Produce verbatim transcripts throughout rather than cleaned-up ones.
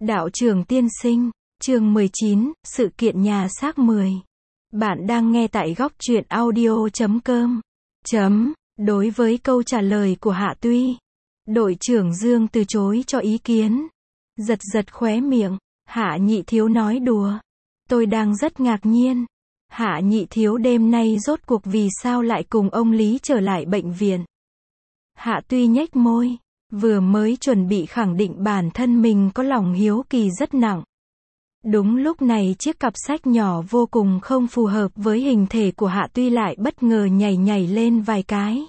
Đạo trưởng tiên sinh, chương mười chín, sự kiện nhà xác mười. Bạn đang nghe tại góc truyện audio chấm com. Chấm, đối với câu trả lời của Hạ Tuy, đội trưởng Dương từ chối cho ý kiến. Giật giật khóe miệng, Hạ Nhị Thiếu nói đùa. Tôi đang rất ngạc nhiên. Hạ Nhị Thiếu đêm nay rốt cuộc vì sao lại cùng ông Lý trở lại bệnh viện. Hạ Tuy nhếch môi. Vừa mới chuẩn bị khẳng định bản thân mình có lòng hiếu kỳ rất nặng. Đúng lúc này chiếc cặp sách nhỏ vô cùng không phù hợp với hình thể của Hạ Tuy lại bất ngờ nhảy nhảy lên vài cái.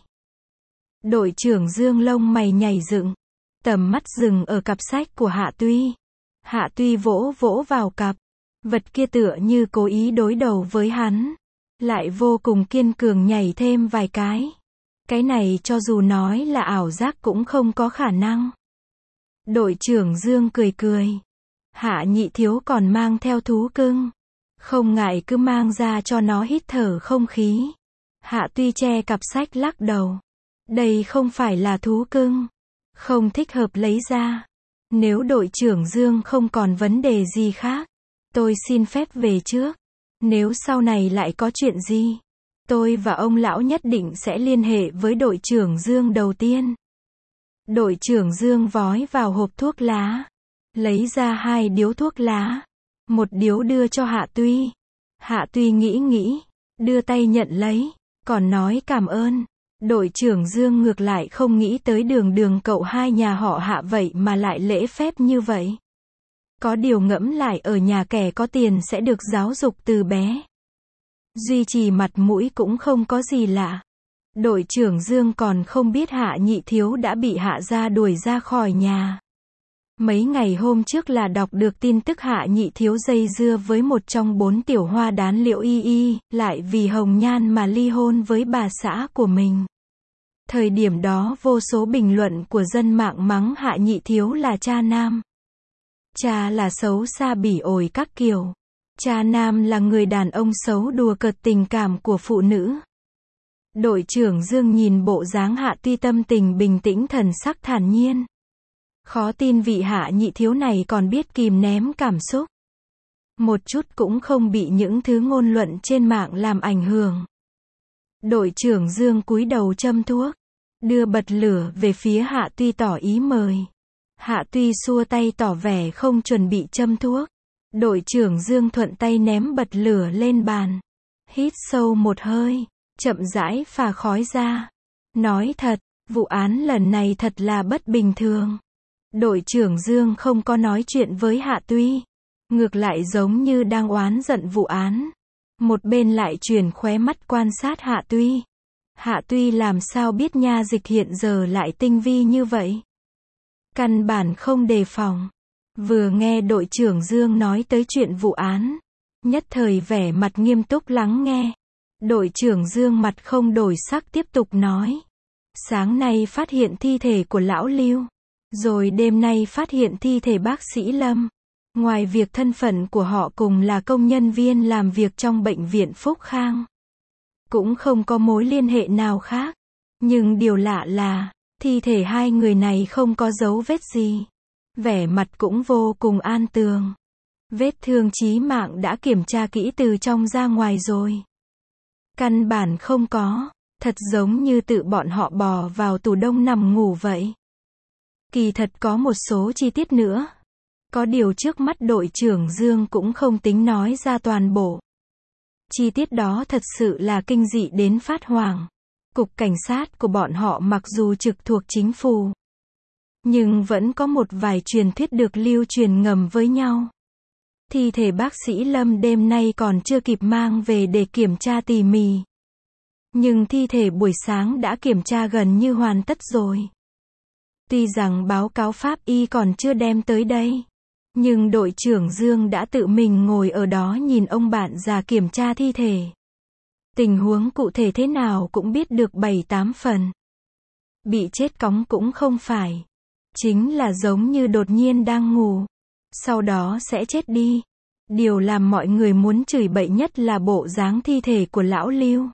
Đội trưởng Dương lông mày nhảy dựng. Tầm mắt dừng ở cặp sách của Hạ Tuy. Hạ Tuy vỗ vỗ vào cặp. Vật kia tựa như cố ý đối đầu với hắn. Lại vô cùng kiên cường nhảy thêm vài cái. Cái này cho dù nói là ảo giác cũng không có khả năng. Đội trưởng Dương cười cười. Hạ Nhị Thiếu còn mang theo thú cưng. Không ngại cứ mang ra cho nó hít thở không khí. Hạ Tuy che cặp sách lắc đầu. Đây không phải là thú cưng. Không thích hợp lấy ra. Nếu đội trưởng Dương không còn vấn đề gì khác, tôi xin phép về trước. Nếu sau này lại có chuyện gì, tôi và ông lão nhất định sẽ liên hệ với đội trưởng Dương đầu tiên. Đội trưởng Dương vói vào hộp thuốc lá. Lấy ra hai điếu thuốc lá. Một điếu đưa cho Hạ Tuy. Hạ Tuy nghĩ nghĩ. Đưa tay nhận lấy. Còn nói cảm ơn. Đội trưởng Dương ngược lại không nghĩ tới đường đường cậu hai nhà họ Hạ vậy mà lại lễ phép như vậy. Có điều ngẫm lại ở nhà kẻ có tiền sẽ được giáo dục từ bé. Duy trì mặt mũi cũng không có gì lạ. Đội trưởng Dương còn không biết Hạ Nhị Thiếu đã bị Hạ gia đuổi ra khỏi nhà. Mấy ngày hôm trước là đọc được tin tức Hạ Nhị Thiếu dây dưa với một trong bốn tiểu hoa đán Liễu Y Y, lại vì hồng nhan mà ly hôn với bà xã của mình. Thời điểm đó vô số bình luận của dân mạng mắng Hạ Nhị Thiếu là cha nam. Cha là xấu xa bỉ ổi các kiểu. Cha nam là người đàn ông xấu đùa cợt tình cảm của phụ nữ. Đội trưởng Dương nhìn bộ dáng Hạ Tuy tâm tình bình tĩnh thần sắc thản nhiên. Khó tin vị Hạ Nhị Thiếu này còn biết kìm ném cảm xúc. Một chút cũng không bị những thứ ngôn luận trên mạng làm ảnh hưởng. Đội trưởng Dương cúi đầu châm thuốc. Đưa bật lửa về phía Hạ Tuy tỏ ý mời. Hạ Tuy xua tay tỏ vẻ không chuẩn bị châm thuốc. Đội trưởng Dương thuận tay ném bật lửa lên bàn. Hít sâu một hơi. Chậm rãi phà khói ra. Nói thật, vụ án lần này thật là bất bình thường. Đội trưởng Dương không có nói chuyện với Hạ Tuy. Ngược lại giống như đang oán giận vụ án. Một bên lại chuyển khóe mắt quan sát Hạ Tuy. Hạ Tuy làm sao biết nha dịch hiện giờ lại tinh vi như vậy. Căn bản không đề phòng. Vừa nghe đội trưởng Dương nói tới chuyện vụ án, nhất thời vẻ mặt nghiêm túc lắng nghe. Đội trưởng Dương mặt không đổi sắc tiếp tục nói. Sáng nay phát hiện thi thể của lão Lưu. Rồi đêm nay phát hiện thi thể bác sĩ Lâm. Ngoài việc thân phận của họ cùng là công nhân viên làm việc trong bệnh viện Phúc Khang, cũng không có mối liên hệ nào khác. Nhưng điều lạ là, thi thể hai người này không có dấu vết gì. Vẻ mặt cũng vô cùng an tường. Vết thương chí mạng đã kiểm tra kỹ từ trong ra ngoài rồi. Căn bản không có, thật giống như tự bọn họ bò vào tủ đông nằm ngủ vậy. Kỳ thật có một số chi tiết nữa. Có điều trước mắt đội trưởng Dương cũng không tính nói ra toàn bộ. Chi tiết đó thật sự là kinh dị đến phát hoảng. Cục cảnh sát của bọn họ mặc dù trực thuộc chính phủ, nhưng vẫn có một vài truyền thuyết được lưu truyền ngầm với nhau. Thi thể bác sĩ Lâm đêm nay còn chưa kịp mang về để kiểm tra tỉ mỉ. Nhưng thi thể buổi sáng đã kiểm tra gần như hoàn tất rồi. Tuy rằng báo cáo pháp y còn chưa đem tới đây, nhưng đội trưởng Dương đã tự mình ngồi ở đó nhìn ông bạn già kiểm tra thi thể. Tình huống cụ thể thế nào cũng biết được bảy tám phần. Bị chết cóng cũng không phải. Chính là giống như đột nhiên đang ngủ, sau đó sẽ chết đi. Điều làm mọi người muốn chửi bậy nhất là bộ dáng thi thể của lão Lưu.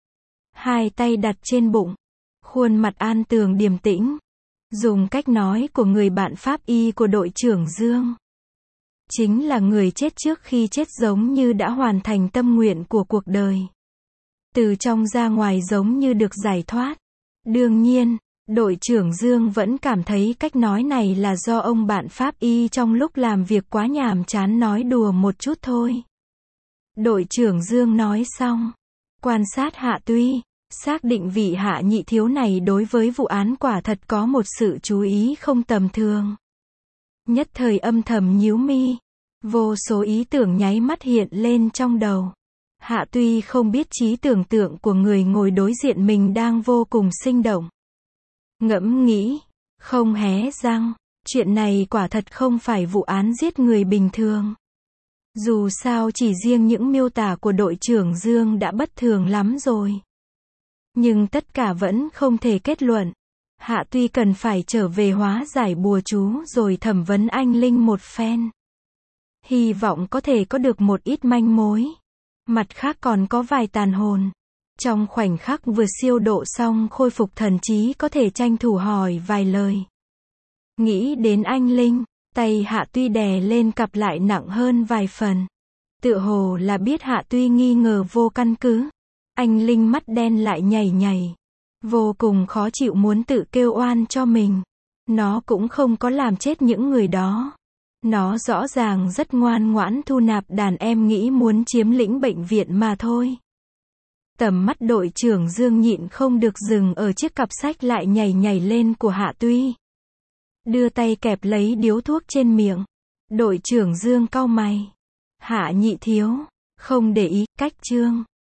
Hai tay đặt trên bụng, khuôn mặt an tường điềm tĩnh. Dùng cách nói của người bạn pháp y của đội trưởng Dương, chính là người chết trước khi chết giống như đã hoàn thành tâm nguyện của cuộc đời. Từ trong ra ngoài giống như được giải thoát. Đương nhiên, đội trưởng Dương vẫn cảm thấy cách nói này là do ông bạn pháp y trong lúc làm việc quá nhàm chán nói đùa một chút thôi. Đội trưởng Dương nói xong, quan sát Hạ Tuy, xác định vị Hạ nhị thiếu này đối với vụ án quả thật có một sự chú ý không tầm thường. Nhất thời âm thầm nhíu mi, vô số ý tưởng nháy mắt hiện lên trong đầu. Hạ Tuy không biết trí tưởng tượng của người ngồi đối diện mình đang vô cùng sinh động. Ngẫm nghĩ, không hé răng, chuyện này quả thật không phải vụ án giết người bình thường. Dù sao chỉ riêng những miêu tả của đội trưởng Dương đã bất thường lắm rồi. Nhưng tất cả vẫn không thể kết luận. Hạ Tuy cần phải trở về hóa giải bùa chú rồi thẩm vấn anh Linh một phen. Hy vọng có thể có được một ít manh mối. Mặt khác còn có vài tàn hồn. Trong khoảnh khắc vừa siêu độ xong khôi phục thần trí có thể tranh thủ hỏi vài lời. Nghĩ đến anh Linh, tay Hạ Tuy đè lên cặp lại nặng hơn vài phần. Tựa hồ là biết Hạ Tuy nghi ngờ vô căn cứ. Anh Linh mắt đen lại nhảy nhảy. Vô cùng khó chịu muốn tự kêu oan cho mình. Nó cũng không có làm chết những người đó. Nó rõ ràng rất ngoan ngoãn thu nạp đàn em nghĩ muốn chiếm lĩnh bệnh viện mà thôi. Tầm mắt đội trưởng Dương nhịn không được dừng ở chiếc cặp sách lại nhảy nhảy lên của Hạ Tuy. Đưa tay kẹp lấy điếu thuốc trên miệng. Đội trưởng Dương cau mày. Hạ nhị thiếu, không để ý, cách chương.